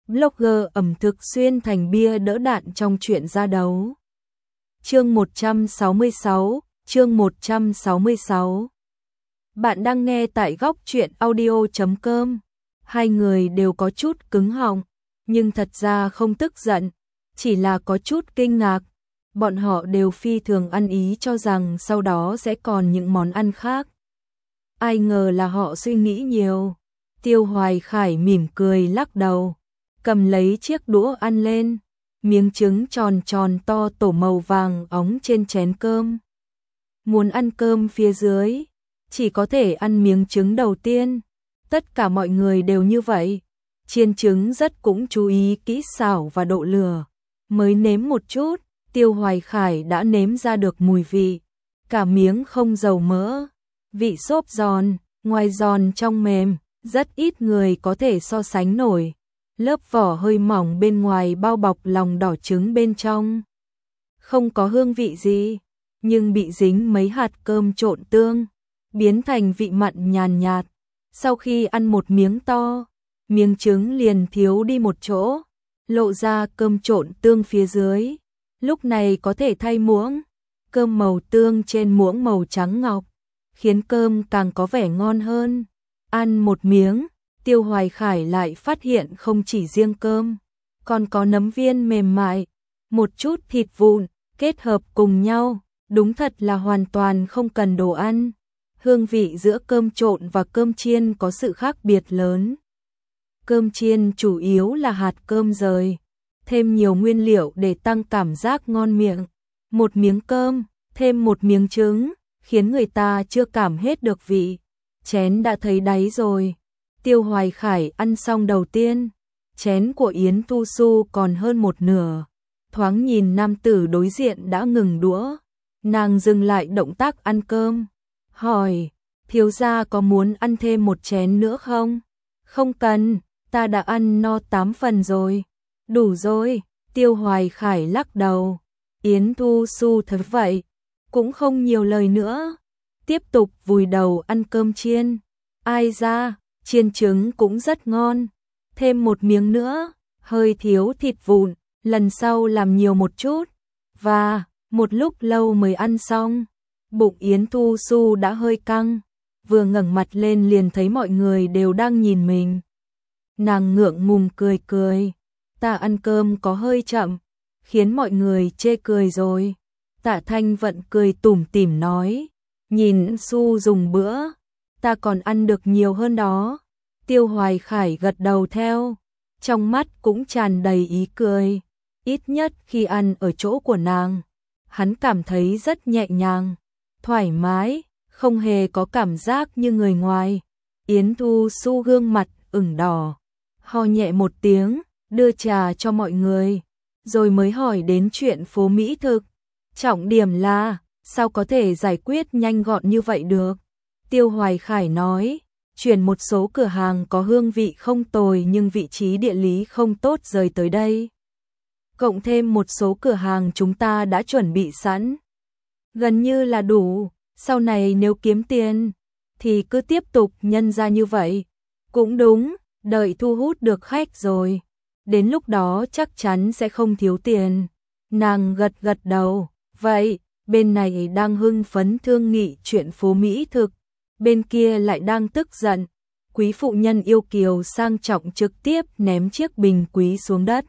Blogger ẩm thực xuyên thành bia đỡ đạn trong chuyện ra đấu. Chương 166, chương 166. Bạn đang nghe tại góc truyện audio.com. Hai người đều có chút cứng họng, nhưng thật ra không tức giận, chỉ là có chút kinh ngạc. Bọn họ đều phi thường ăn ý cho rằng sau đó sẽ còn những món ăn khác. Ai ngờ là họ suy nghĩ nhiều. Tiêu Hoài Khải mỉm cười lắc đầu, cầm lấy chiếc đũa ăn lên, miếng trứng tròn tròn to tổ màu vàng óng trên chén cơm. Muốn ăn cơm phía dưới, chỉ có thể ăn miếng trứng đầu tiên. Tất cả mọi người đều như vậy. Chiên trứng rất cũng chú ý kỹ xảo và độ lửa. Mới nếm một chút, Tiêu Hoài Khải đã nếm ra được mùi vị. Cả miếng không dầu mỡ, vị xốp giòn, ngoài giòn trong mềm, rất ít người có thể so sánh nổi. Lớp vỏ hơi mỏng bên ngoài bao bọc lòng đỏ trứng bên trong. Không có hương vị gì, nhưng bị dính mấy hạt cơm trộn tương, biến thành vị mặn nhàn nhạt. Sau khi ăn một miếng to, miếng trứng liền thiếu đi một chỗ, lộ ra cơm trộn tương phía dưới. Lúc này có thể thay muỗng, cơm màu tương trên muỗng màu trắng ngọc, khiến cơm càng có vẻ ngon hơn. Ăn một miếng, Tiêu Hoài Khải lại phát hiện không chỉ riêng cơm, còn có nấm viên mềm mại, một chút thịt vụn, kết hợp cùng nhau, đúng thật là hoàn toàn không cần đồ ăn. Hương vị giữa cơm trộn và cơm chiên có sự khác biệt lớn. Cơm chiên chủ yếu là hạt cơm rời, thêm nhiều nguyên liệu để tăng cảm giác ngon miệng. Một miếng cơm, thêm một miếng trứng, khiến người ta chưa cảm hết được vị. Chén đã thấy đáy rồi. Tiêu Hoài Khải ăn xong đầu tiên, chén của Yến Tu Su còn hơn một nửa. Thoáng nhìn nam tử đối diện đã ngừng đũa, nàng dừng lại động tác ăn cơm, hỏi: thiếu gia có muốn ăn thêm một chén nữa không? Không cần, ta đã ăn no 8 phần rồi. Đủ rồi. Tiêu Hoài Khải lắc đầu. Yến Tu Su thật vậy, cũng không nhiều lời nữa, tiếp tục vùi đầu ăn cơm chiên. Ai ra, chiên trứng cũng rất ngon, thêm một miếng nữa, hơi thiếu thịt vụn, lần sau làm nhiều một chút. Và một lúc lâu mới ăn xong, bụng Yến Tu Su đã hơi căng, vừa ngẩng mặt lên liền thấy mọi người đều đang nhìn mình. Nàng ngượng ngùng cười cười, ta ăn cơm có hơi chậm, khiến mọi người chê cười rồi. Tạ Thanh Vận cười tủm tỉm nói, nhìn Su dùng bữa, ta còn ăn được nhiều hơn đó. Tiêu Hoài Khải gật đầu theo, trong mắt cũng tràn đầy ý cười. Ít nhất khi ăn ở chỗ của nàng, hắn cảm thấy rất nhẹ nhàng, thoải mái, không hề có cảm giác như người ngoài. Yến Thu Su gương mặt ửng đỏ, ho nhẹ một tiếng, đưa trà cho mọi người, rồi mới hỏi đến chuyện phố mỹ thực. Trọng điểm là, sao có thể giải quyết nhanh gọn như vậy được? Tiêu Hoài Khải nói, chuyển một số cửa hàng có hương vị không tồi nhưng vị trí địa lý không tốt rời tới đây. Cộng thêm một số cửa hàng chúng ta đã chuẩn bị sẵn, gần như là đủ. Sau này nếu kiếm tiền, thì cứ tiếp tục nhân ra như vậy. Cũng đúng, đợi thu hút được khách rồi, đến lúc đó chắc chắn sẽ không thiếu tiền. Nàng gật gật đầu, vậy, bên này đang hưng phấn thương nghị chuyện phố mỹ thực, bên kia lại đang tức giận. Quý phụ nhân yêu kiều sang trọng trực tiếp ném chiếc bình quý xuống đất.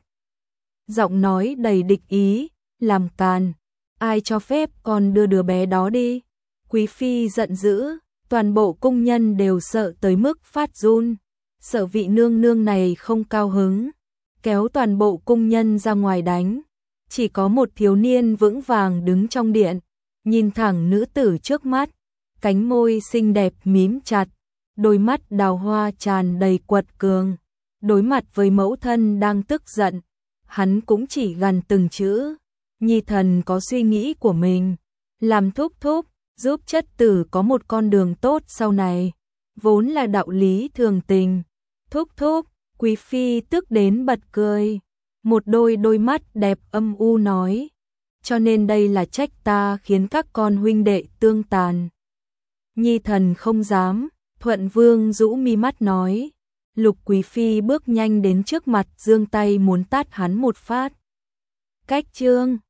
Giọng nói đầy địch ý, làm càn, ai cho phép con đưa đứa bé đó đi? Quý phi giận dữ, toàn bộ cung nhân đều sợ tới mức phát run, sợ vị nương nương này không cao hứng, kéo toàn bộ cung nhân ra ngoài đánh. Chỉ có một thiếu niên vững vàng đứng trong điện, nhìn thẳng nữ tử trước mắt, cánh môi xinh đẹp mím chặt, đôi mắt đào hoa tràn đầy quật cường. Đối mặt với mẫu thân đang tức giận, hắn cũng chỉ gằn từng chữ, nhi thần có suy nghĩ của mình, làm thúc thúc, giúp chất tử có một con đường tốt sau này, vốn là đạo lý thường tình. Thúc thúc, quý phi tức đến bật cười, một đôi mắt đẹp âm u nói, cho nên đây là trách ta khiến các con huynh đệ tương tàn. Nhi thần không dám. Thuận Vương rũ mi mắt nói, Lục Quý Phi bước nhanh đến trước mặt, giương tay muốn tát hắn một phát. Cách chương